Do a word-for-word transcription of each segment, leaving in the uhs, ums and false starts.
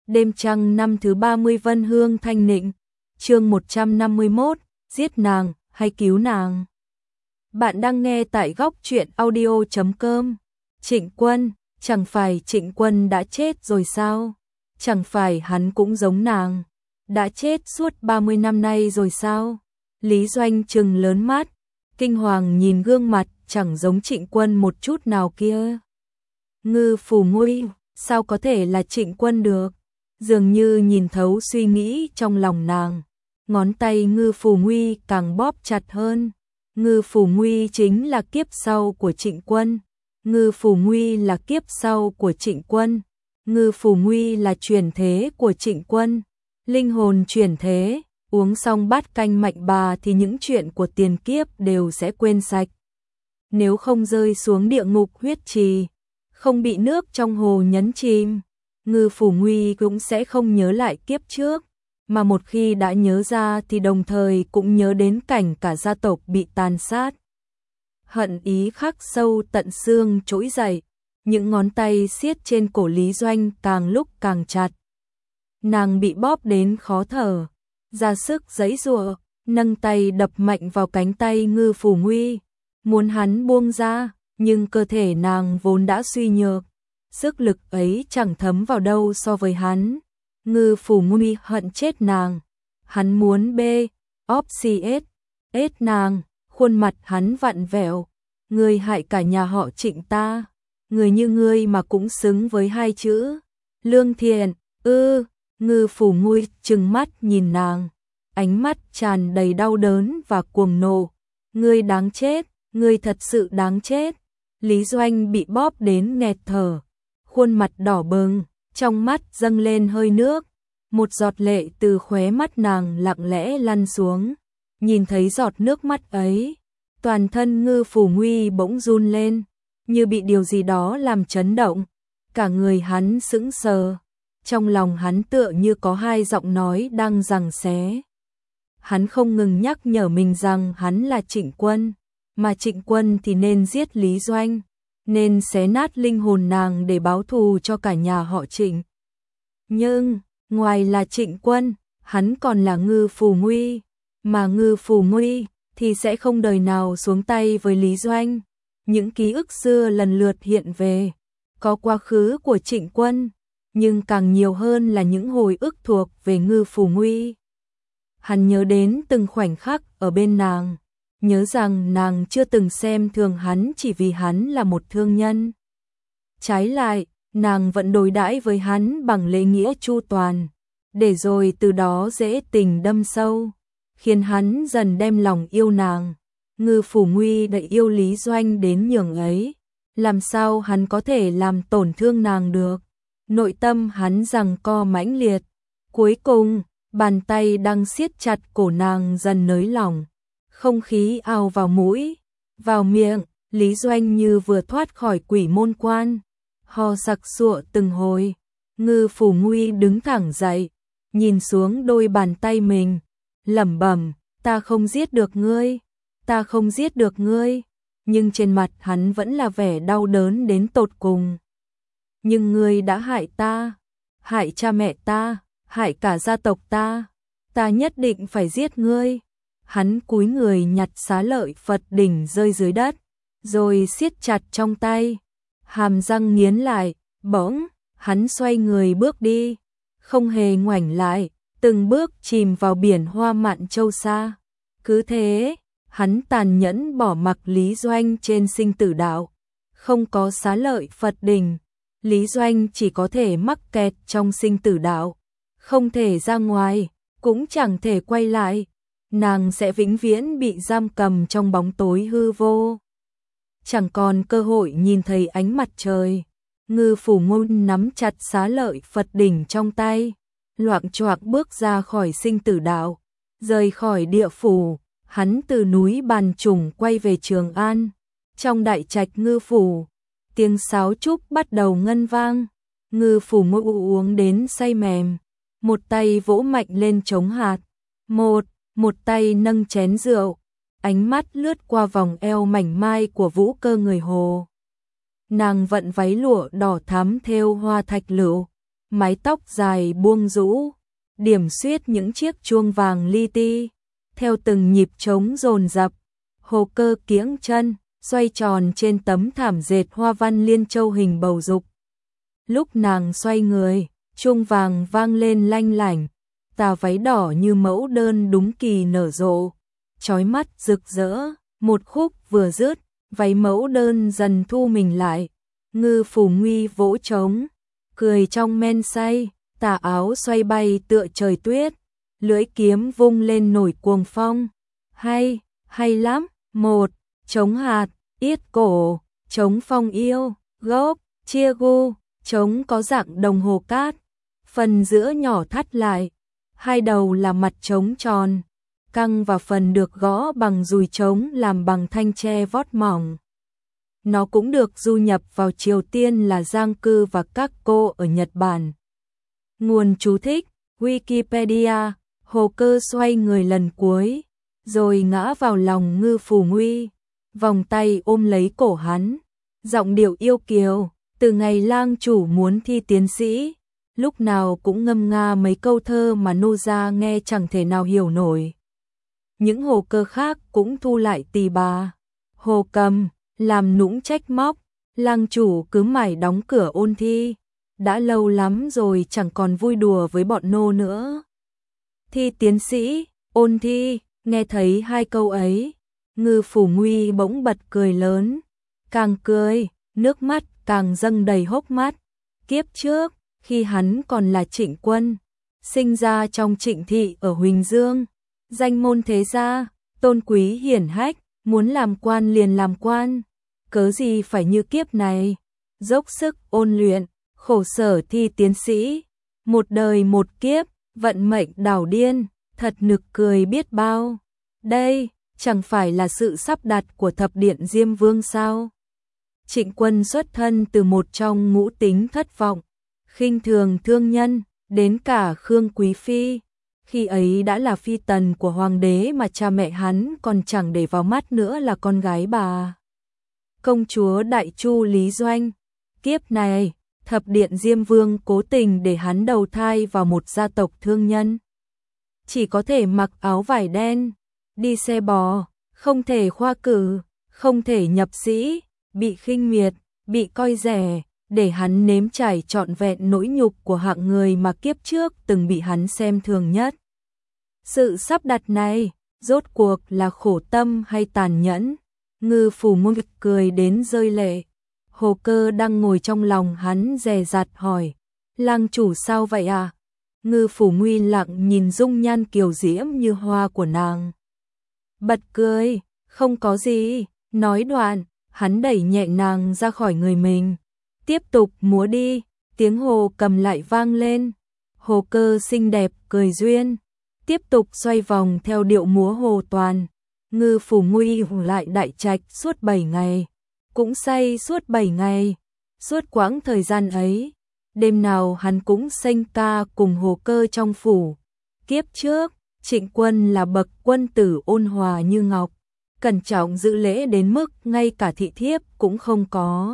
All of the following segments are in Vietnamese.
Đêm trăng năm thứ ba mươi Vân Hương Thanh Nịnh, chương một trăm năm mươi mốt, giết nàng hay cứu nàng. Bạn đang nghe tại góc truyện audio chấm com. Trịnh Quân, chẳng phải Trịnh Quân đã chết rồi sao? Chẳng phải hắn cũng giống nàng, đã chết suốt ba mươi năm nay rồi sao? Lý Doanh trừng lớn mắt, kinh hoàng nhìn gương mặt chẳng giống Trịnh Quân một chút nào kia. Ngư Phủ Nguy, sao có thể là Trịnh Quân được? Dường như nhìn thấu suy nghĩ trong lòng nàng, ngón tay Ngư Phủ Nguy càng bóp chặt hơn. Ngư Phủ Nguy chính là kiếp sau của Trịnh Quân. Ngư Phủ Nguy là kiếp sau của Trịnh Quân. Ngư Phủ Nguy là chuyển thế của Trịnh Quân. Linh hồn chuyển thế, uống xong bát canh mạnh bà thì những chuyện của tiền kiếp đều sẽ quên sạch. Nếu không rơi xuống địa ngục huyết trì, không bị nước trong hồ nhấn chìm, Ngư Phủ Nguy cũng sẽ không nhớ lại kiếp trước, mà một khi đã nhớ ra thì đồng thời cũng nhớ đến cảnh cả gia tộc bị tàn sát. Hận ý khắc sâu tận xương trỗi dậy, những ngón tay siết trên cổ Lý Doanh càng lúc càng chặt. Nàng bị bóp đến khó thở, ra sức giãy giụa, nâng tay đập mạnh vào cánh tay Ngư Phủ Nguy, muốn hắn buông ra, nhưng cơ thể nàng vốn đã suy nhược, sức lực ấy chẳng thấm vào đâu so với hắn. Ngư Phủ Nguy hận chết nàng, hắn muốn bê, óp xì ết, ết nàng, khuôn mặt hắn vặn vẹo. Ngươi hại cả nhà họ Trịnh ta, người như ngươi mà cũng xứng với hai chữ lương thiện. Ư, Ngư Phủ Nguy trừng mắt nhìn nàng, ánh mắt tràn đầy đau đớn và cuồng nộ. Ngươi đáng chết, ngươi thật sự đáng chết. Lý Doanh bị bóp đến nghẹt thở, khuôn mặt đỏ bừng, trong mắt dâng lên hơi nước, một giọt lệ từ khóe mắt nàng lặng lẽ lăn xuống. Nhìn thấy giọt nước mắt ấy, toàn thân Ngư Phủ Nguy bỗng run lên, như bị điều gì đó làm chấn động, cả người hắn sững sờ, trong lòng hắn tựa như có hai giọng nói đang giằng xé. Hắn không ngừng nhắc nhở mình rằng hắn là Trịnh Quân, mà Trịnh Quân thì nên giết Lý Doanh, nên xé nát linh hồn nàng để báo thù cho cả nhà họ Trịnh. Nhưng, ngoài là Trịnh Quân, hắn còn là Ngư Phủ Nguy, mà Ngư Phủ Nguy thì sẽ không đời nào xuống tay với Lý Doanh. Những ký ức xưa lần lượt hiện về, có quá khứ của Trịnh Quân, nhưng càng nhiều hơn là những hồi ức thuộc về Ngư Phủ Nguy. Hắn nhớ đến từng khoảnh khắc ở bên nàng, nhớ rằng nàng chưa từng xem thường hắn chỉ vì hắn là một thương nhân. Trái lại, nàng vẫn đối đãi với hắn bằng lễ nghĩa chu toàn, để rồi từ đó dễ tình đâm sâu, khiến hắn dần đem lòng yêu nàng. Ngư Phủ Nguy đã yêu Lý Doanh đến nhường ấy, làm sao hắn có thể làm tổn thương nàng được. Nội tâm hắn giằng co mãnh liệt, cuối cùng, bàn tay đang siết chặt cổ nàng dần nới lỏng, không khí ào vào mũi, vào miệng. Lý Doanh như vừa thoát khỏi quỷ môn quan, ho sặc sụa từng hồi. Ngư Phủ Nguy đứng thẳng dậy, nhìn xuống đôi bàn tay mình, lẩm bẩm, ta không giết được ngươi, ta không giết được ngươi, nhưng trên mặt hắn vẫn là vẻ đau đớn đến tột cùng. Nhưng ngươi đã hại ta, hại cha mẹ ta, hại cả gia tộc ta, ta nhất định phải giết ngươi. Hắn cúi người nhặt xá lợi Phật đỉnh rơi dưới đất, rồi siết chặt trong tay, hàm răng nghiến lại. Bỗng, hắn xoay người bước đi, không hề ngoảnh lại, từng bước chìm vào biển hoa mạn châu xa. Cứ thế, hắn tàn nhẫn bỏ mặc Lý Doanh trên sinh tử đạo. Không có xá lợi Phật đỉnh, Lý Doanh chỉ có thể mắc kẹt trong sinh tử đạo, không thể ra ngoài, cũng chẳng thể quay lại. Nàng sẽ vĩnh viễn bị giam cầm trong bóng tối hư vô, chẳng còn cơ hội nhìn thấy ánh mặt trời. Ngư Phủ Nguy nắm chặt xá lợi Phật đỉnh trong tay, loạng choạng bước ra khỏi sinh tử đạo, rời khỏi địa phủ. Hắn từ núi Bàn Trùng quay về Trường An. Trong đại trạch Ngư Phủ, tiếng sáo trúc bắt đầu ngân vang. Ngư Phủ Nguy uống đến say mềm, một tay vỗ mạnh lên trống hạt, một, một tay nâng chén rượu, ánh mắt lướt qua vòng eo mảnh mai của Vũ Cơ người Hồ. Nàng vận váy lụa đỏ thắm thêu hoa thạch lựu, mái tóc dài buông rũ, điểm xuyết những chiếc chuông vàng li ti, theo từng nhịp trống dồn dập, Hồ Cơ kiễng chân, xoay tròn trên tấm thảm dệt hoa văn liên châu hình bầu dục. Lúc nàng xoay người, chuông vàng vang lên lanh lảnh, tà váy đỏ như mẫu đơn đúng kỳ nở rộ, chói mắt rực rỡ, một khúc vừa dứt, váy mẫu đơn dần thu mình lại. Ngư Phủ Nguy vỗ trống, cười trong men say, tà áo xoay bay tựa trời tuyết, lưỡi kiếm vung lên nổi cuồng phong. Hay, hay lắm, một, trống hạt, yết cổ, trống phong yêu, gốc, chia gu, trống có dạng đồng hồ cát, phần giữa nhỏ thắt lại, hai đầu là mặt trống tròn, căng và phần được gõ bằng dùi trống làm bằng thanh tre vót mỏng. Nó cũng được du nhập vào Triều Tiên là Giang Cư và các cô ở Nhật Bản. Nguồn chú thích, Wikipedia, Hồ Cơ xoay người lần cuối, rồi ngã vào lòng Ngư Phủ Nguy, vòng tay ôm lấy cổ hắn, giọng điệu yêu kiều, từ ngày lang chủ muốn thi tiến sĩ, lúc nào cũng ngâm nga mấy câu thơ mà nô gia nghe chẳng thể nào hiểu nổi. Những Hồ Cơ khác cũng thu lại tì bà. Hồ Cầm làm nũng trách móc, lang chủ cứ mải đóng cửa ôn thi, đã lâu lắm rồi chẳng còn vui đùa với bọn nô nữa. Thi tiến sĩ, ôn thi, nghe thấy hai câu ấy, Ngư Phủ Nguy bỗng bật cười lớn, càng cười, nước mắt càng dâng đầy hốc mắt. Kiếp trước, khi hắn còn là Trịnh Quân, sinh ra trong Trịnh thị ở Huỳnh Dương, danh môn thế gia, tôn quý hiển hách, muốn làm quan liền làm quan, cớ gì phải như kiếp này, dốc sức ôn luyện, khổ sở thi tiến sĩ, một đời một kiếp, vận mệnh đảo điên, thật nực cười biết bao. Đây, chẳng phải là sự sắp đặt của thập điện Diêm Vương sao? Trịnh Quân xuất thân từ một trong ngũ tính thất vọng, khinh thường thương nhân, đến cả Khương Quý Phi. Khi ấy đã là phi tần của hoàng đế mà cha mẹ hắn còn chẳng để vào mắt nữa là con gái bà công chúa Đại Chu Lý Doanh. Kiếp này, thập điện Diêm Vương cố tình để hắn đầu thai vào một gia tộc thương nhân. Chỉ có thể mặc áo vải đen, đi xe bò, không thể khoa cử, không thể nhập sĩ, bị khinh miệt, bị coi rẻ, để hắn nếm trải trọn vẹn nỗi nhục của hạng người mà kiếp trước từng bị hắn xem thường nhất. Sự sắp đặt này, rốt cuộc là khổ tâm hay tàn nhẫn? Ngư Phủ Nguy cười đến rơi lệ. Hồ Cơ đang ngồi trong lòng hắn dè dặt hỏi, lang chủ sao vậy à? Ngư Phủ Nguy lặng nhìn dung nhan kiều diễm như hoa của nàng, bật cười, không có gì. Nói đoạn, hắn đẩy nhẹ nàng ra khỏi người mình, tiếp tục múa đi. Tiếng Hồ Cầm lại vang lên. Hồ Cơ xinh đẹp cười duyên, tiếp tục xoay vòng theo điệu múa Hồ Toàn. Ngư Phủ Nguy lại đại trạch suốt bảy ngày, cũng say suốt bảy ngày. Suốt quãng thời gian ấy, đêm nào hắn cũng sanh ca cùng Hồ Cơ trong phủ. Kiếp trước, Trịnh Quân là bậc quân tử ôn hòa như ngọc, cẩn trọng giữ lễ đến mức ngay cả thị thiếp cũng không có,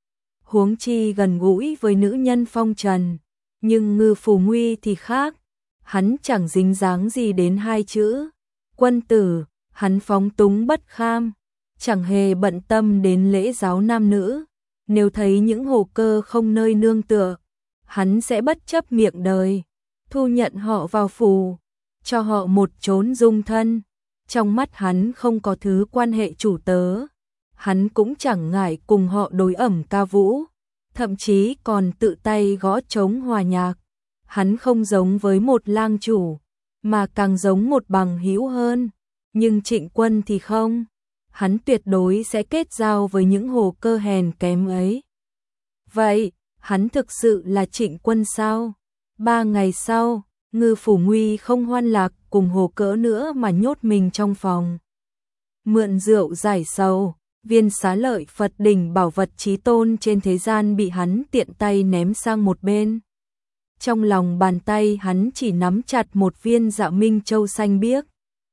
huống chi gần gũi với nữ nhân phong trần. Nhưng Ngư Phủ Nguy thì khác, hắn chẳng dính dáng gì đến hai chữ quân tử. Hắn phóng túng bất kham, chẳng hề bận tâm đến lễ giáo nam nữ. Nếu thấy những Hồ Cơ không nơi nương tựa, hắn sẽ bất chấp miệng đời, thu nhận họ vào phủ, cho họ một chốn dung thân. Trong mắt hắn không có thứ quan hệ chủ tớ, hắn cũng chẳng ngại cùng họ đối ẩm ca vũ, thậm chí còn tự tay gõ trống hòa nhạc. Hắn không giống với một lang chủ, mà càng giống một bằng hữu hơn. Nhưng Trịnh Quân thì không, hắn tuyệt đối sẽ kết giao với những Hồ Cơ hèn kém ấy. Vậy, hắn thực sự là Trịnh Quân sao? Ba ngày sau, Ngư Phủ Nguy không hoan lạc cùng Hồ Cơ nữa mà nhốt mình trong phòng. Mượn rượu giải sầu, viên xá lợi Phật đỉnh bảo vật chí tôn trên thế gian bị hắn tiện tay ném sang một bên. Trong lòng bàn tay hắn chỉ nắm chặt một viên Dạ Minh Châu xanh biếc.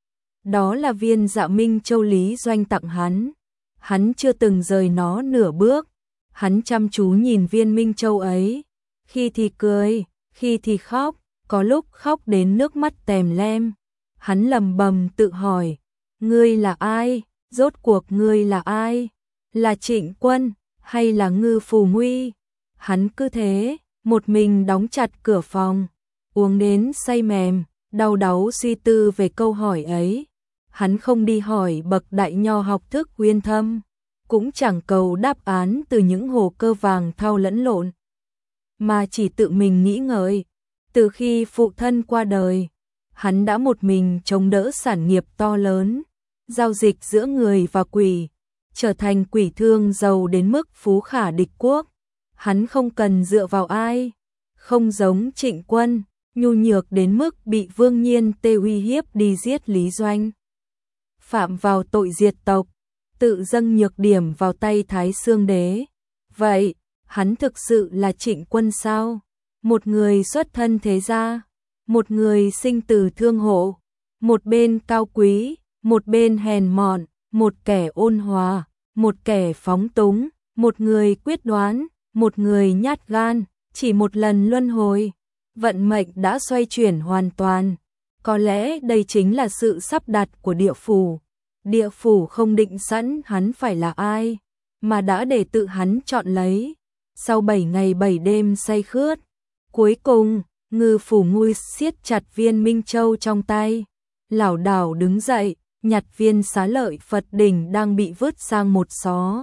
Đó là viên Dạ Minh Châu Lý Doanh tặng hắn. Hắn chưa từng rời nó nửa bước. Hắn chăm chú nhìn viên Minh Châu ấy, khi thì cười, khi thì khóc, có lúc khóc đến nước mắt tèm lem. Hắn lầm bầm tự hỏi, ngươi là ai, rốt cuộc ngươi là ai, là Trịnh Quân, hay là Ngư Phù Nguy? Hắn cứ thế, một mình đóng chặt cửa phòng, uống đến say mềm, đau đáu suy tư về câu hỏi ấy. Hắn không đi hỏi bậc đại nho học thức uyên thâm, cũng chẳng cầu đáp án từ những hồ cơ vàng thau lẫn lộn, mà chỉ tự mình nghĩ ngợi. Từ khi phụ thân qua đời, hắn đã một mình chống đỡ sản nghiệp to lớn, giao dịch giữa người và quỷ, trở thành quỷ thương giàu đến mức phú khả địch quốc. Hắn không cần dựa vào ai, không giống Trịnh Quân, nhu nhược đến mức bị Vương Nhiên Tê uy hiếp đi giết Lý Doanh, phạm vào tội diệt tộc, tự dâng nhược điểm vào tay Thái Xương Đế. Vậy, hắn thực sự là Trịnh Quân sao? Một người xuất thân thế gia, một người sinh từ thương hộ, một bên cao quý, một bên hèn mọn, một kẻ ôn hòa, một kẻ phóng túng, một người quyết đoán, một người nhát gan, chỉ một lần luân hồi, vận mệnh đã xoay chuyển hoàn toàn. Có lẽ đây chính là sự sắp đặt của địa phủ. Địa phủ không định sẵn hắn phải là ai, mà đã để tự hắn chọn lấy. Sau bảy ngày bảy đêm say khướt, cuối cùng, Ngư Phù Nguy siết chặt viên Minh Châu trong tay, lảo đảo đứng dậy, nhặt viên Xá Lợi Phật đỉnh đang bị vứt sang một xó.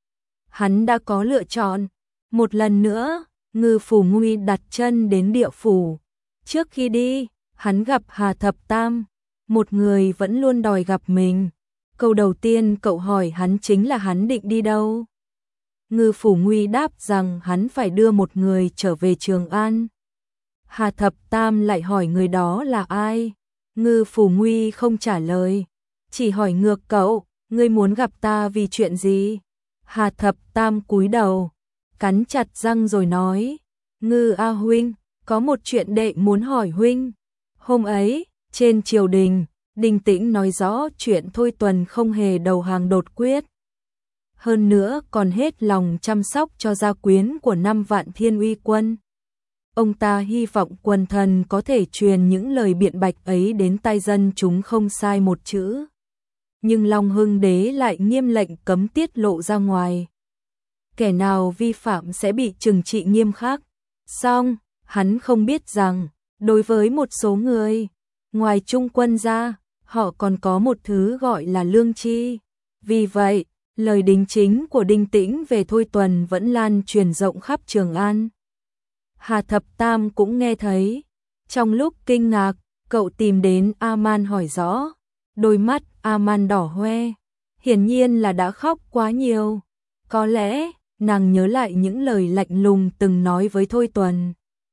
Hắn đã có lựa chọn. Một lần nữa, Ngư Phù Nguy đặt chân đến địa phủ. Trước khi đi, hắn gặp Hà Thập Tam, một người vẫn luôn đòi gặp mình. Câu đầu tiên cậu hỏi hắn chính là hắn định đi đâu. Ngư Phù Nguy đáp rằng hắn phải đưa một người trở về Trường An. Hà Thập Tam lại hỏi người đó là ai. Ngư Phù Nguy không trả lời, chỉ hỏi ngược cậu, ngươi muốn gặp ta vì chuyện gì? Hà Thập Tam cúi đầu, cắn chặt răng rồi nói, Ngư A huynh, có một chuyện đệ muốn hỏi huynh. Hôm ấy, trên triều đình, Đinh Tĩnh nói rõ chuyện Thôi Tuần không hề đầu hàng đột quyết. Hơn nữa còn hết lòng chăm sóc cho gia quyến của năm vạn thiên uy quân. Ông ta hy vọng quần thần có thể truyền những lời biện bạch ấy đến tai dân chúng không sai một chữ. Nhưng Long Hưng Đế lại nghiêm lệnh cấm tiết lộ ra ngoài. Kẻ nào vi phạm sẽ bị trừng trị nghiêm khắc. Song, hắn không biết rằng, đối với một số người, ngoài trung quân ra, họ còn có một thứ gọi là lương tri. Vì vậy, lời đính chính của Đinh Tĩnh về Thôi Tuần vẫn lan truyền rộng khắp Trường An. Hà Thập Tam cũng nghe thấy. Trong lúc kinh ngạc, cậu tìm đến A-man hỏi rõ. Đôi mắt A-man đỏ hoe, hiển nhiên là đã khóc quá nhiều. Có lẽ, nàng nhớ lại những lời lạnh lùng từng nói với Thôi Tuần.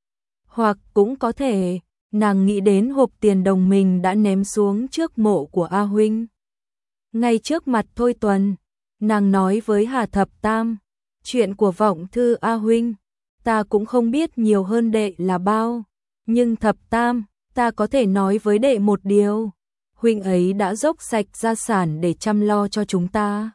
Hoặc cũng có thể, nàng nghĩ đến hộp tiền đồng mình đã ném xuống trước mộ của A huynh. Ngay trước mặt Thôi Tuần, nàng nói với Hà Thập Tam, chuyện của vọng thư A huynh, ta cũng không biết nhiều hơn đệ là bao, nhưng Thập Tam, ta có thể nói với đệ một điều, huynh ấy đã dốc sạch gia sản để chăm lo cho chúng ta.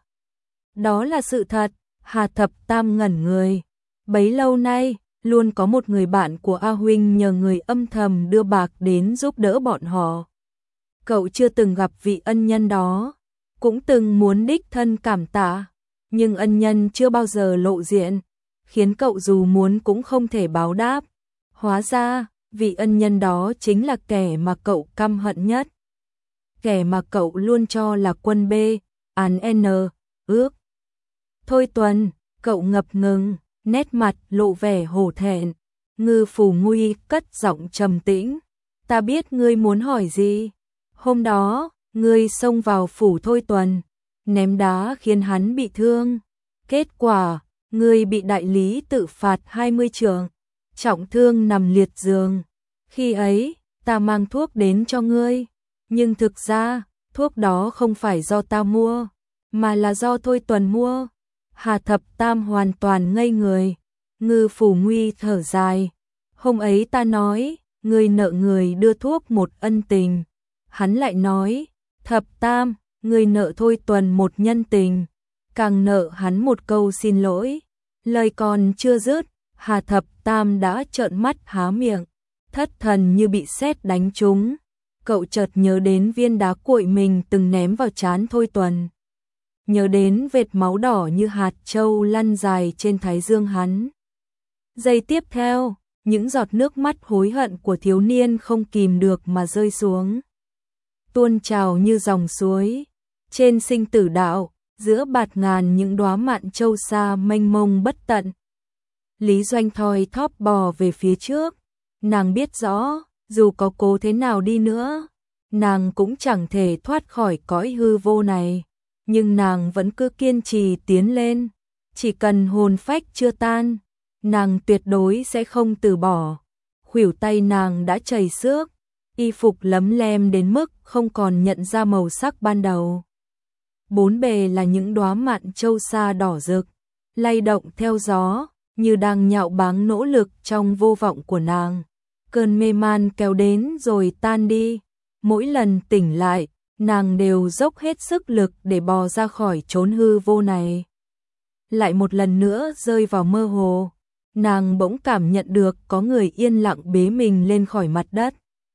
Đó là sự thật. Hà Thập Tam ngẩn người. Bấy lâu nay, luôn có một người bạn của A huynh nhờ người âm thầm đưa bạc đến giúp đỡ bọn họ. Cậu chưa từng gặp vị ân nhân đó, cũng từng muốn đích thân cảm tạ, nhưng ân nhân chưa bao giờ lộ diện, khiến cậu dù muốn cũng không thể báo đáp. Hóa ra, vị ân nhân đó chính là kẻ mà cậu căm hận nhất. Kẻ mà cậu luôn cho là quân B, án N, ước. Thôi Tuần, cậu ngập ngừng, nét mặt lộ vẻ hổ thẹn. Ngư Phù Nguy cất giọng trầm tĩnh, ta biết ngươi muốn hỏi gì. Hôm đó, ngươi xông vào phủ Thôi Tuần, ném đá khiến hắn bị thương. Kết quả, ngươi bị đại lý tự phạt hai mươi trượng, trọng thương nằm liệt giường. Khi ấy, ta mang thuốc đến cho ngươi, nhưng thực ra, thuốc đó không phải do ta mua, mà là do Thôi Tuần mua. Hà Thập Tam hoàn toàn ngây người. Ngư Phù Nguy thở dài. Hôm ấy ta nói, ngươi nợ người đưa thuốc một ân tình. Hắn lại nói, Thập Tam, ngươi nợ Thôi Tuần một nhân tình, càng nợ hắn một câu xin lỗi. Lời còn chưa dứt, Hà Thập Tam đã trợn mắt há miệng, thất thần như bị sét đánh trúng. Cậu chợt nhớ đến viên đá cuội mình từng ném vào trán Thôi Tuần. Nhớ đến vệt máu đỏ như hạt châu lăn dài trên thái dương hắn. Giây tiếp theo, những giọt nước mắt hối hận của thiếu niên không kìm được mà rơi xuống. Tuôn trào như dòng suối. Trên sinh tử đạo, giữa bạt ngàn những đóa mạn châu xa mênh mông bất tận. Lý Doanh thoi thóp bò về phía trước. Nàng biết rõ, dù có cố thế nào đi nữa, nàng cũng chẳng thể thoát khỏi cõi hư vô này. Nhưng nàng vẫn cứ kiên trì tiến lên. Chỉ cần hồn phách chưa tan, nàng tuyệt đối sẽ không từ bỏ. Khuỷu tay nàng đã chảy xước, y phục lấm lem đến mức không còn nhận ra màu sắc ban đầu. Bốn bề là những đóa mạn châu sa đỏ rực, lay động theo gió, như đang nhạo báng nỗ lực trong vô vọng của nàng. Cơn mê man kéo đến rồi tan đi. Mỗi lần tỉnh lại, nàng đều dốc hết sức lực để bò ra khỏi chốn hư vô này. Lại một lần nữa rơi vào mơ hồ, nàng bỗng cảm nhận được có người yên lặng bế mình lên khỏi mặt đất.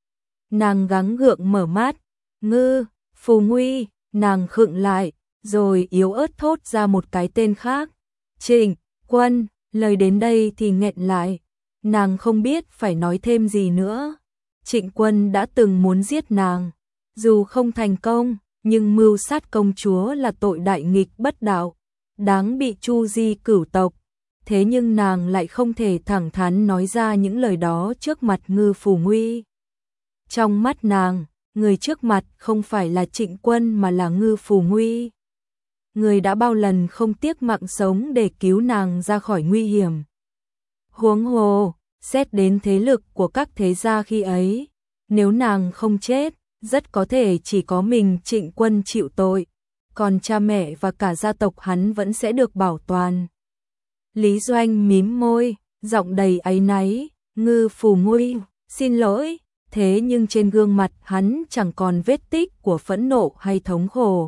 Nàng gắng gượng mở mắt, Ngư, Phù Nguy, nàng khựng lại, rồi yếu ớt thốt ra một cái tên khác. Trịnh Quân, lời đến đây thì nghẹn lại, nàng không biết phải nói thêm gì nữa. Trịnh Quân đã từng muốn giết nàng, dù không thành công, nhưng mưu sát công chúa là tội đại nghịch bất đạo, đáng bị chu di cửu tộc. Thế nhưng nàng lại không thể thẳng thắn nói ra những lời đó trước mặt Ngư Phù Nguy. Trong mắt nàng, người trước mặt không phải là Trịnh Quân mà là Ngư Phù Nguy. Người đã bao lần không tiếc mạng sống để cứu nàng ra khỏi nguy hiểm. Huống hồ, xét đến thế lực của các thế gia khi ấy, nếu nàng không chết, rất có thể chỉ có mình Trịnh Quân chịu tội, còn cha mẹ và cả gia tộc hắn vẫn sẽ được bảo toàn. Lý Doanh mím môi, giọng đầy áy náy, Ngư Phù Nguy, xin lỗi, thế nhưng trên gương mặt hắn chẳng còn vết tích của phẫn nộ hay thống khổ.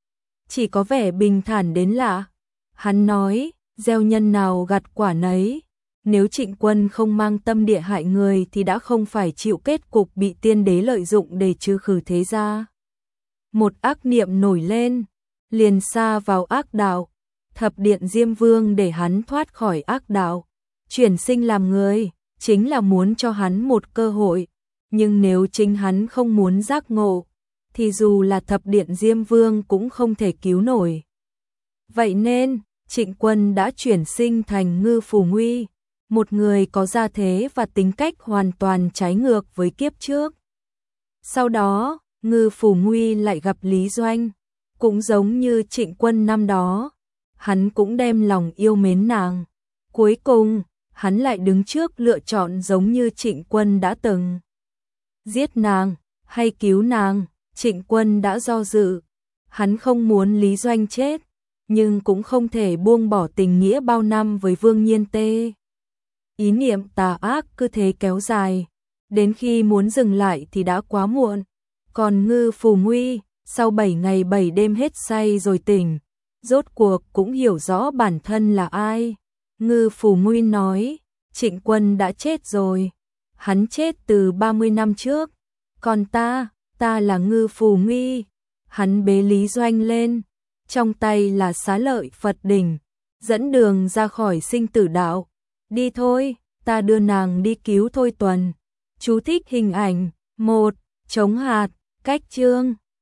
Chỉ có vẻ bình thản đến lạ. Hắn nói, gieo nhân nào gặt quả nấy. Nếu Trịnh Quân không mang tâm địa hại người thì đã không phải chịu kết cục bị tiên đế lợi dụng để trừ khử thế gia. Một ác niệm nổi lên, liền sa vào ác đạo. Thập điện Diêm Vương để hắn thoát khỏi ác đạo, chuyển sinh làm người, chính là muốn cho hắn một cơ hội. Nhưng nếu chính hắn không muốn giác ngộ, thì dù là thập điện Diêm Vương cũng không thể cứu nổi. Vậy nên, Trịnh Quân đã chuyển sinh thành Ngư Phù Nguy, một người có gia thế và tính cách hoàn toàn trái ngược với kiếp trước. Sau đó, Ngư Phù Nguy lại gặp Lý Doanh, cũng giống như Trịnh Quân năm đó, hắn cũng đem lòng yêu mến nàng. Cuối cùng, hắn lại đứng trước lựa chọn giống như Trịnh Quân đã từng. Giết nàng, hay cứu nàng, Trịnh Quân đã do dự. Hắn không muốn Lý Doanh chết, nhưng cũng không thể buông bỏ tình nghĩa bao năm với Vương Nhiên Tê. Ý niệm tà ác cứ thế kéo dài, đến khi muốn dừng lại thì đã quá muộn. Còn Ngư Phù Nguy, sau bảy ngày bảy đêm hết say rồi tỉnh, rốt cuộc cũng hiểu rõ bản thân là ai. Ngư Phù Nguy nói, Trịnh Quân đã chết rồi, hắn chết từ ba mươi năm trước, còn ta, ta là Ngư Phù Nguy. Hắn bế Lý Doanh lên, trong tay là xá lợi Phật đỉnh, dẫn đường ra khỏi sinh tử đạo. Đi thôi, ta đưa nàng đi cứu Thôi Tuần. Chú thích hình ảnh. Một. Chống hạt, cách chương.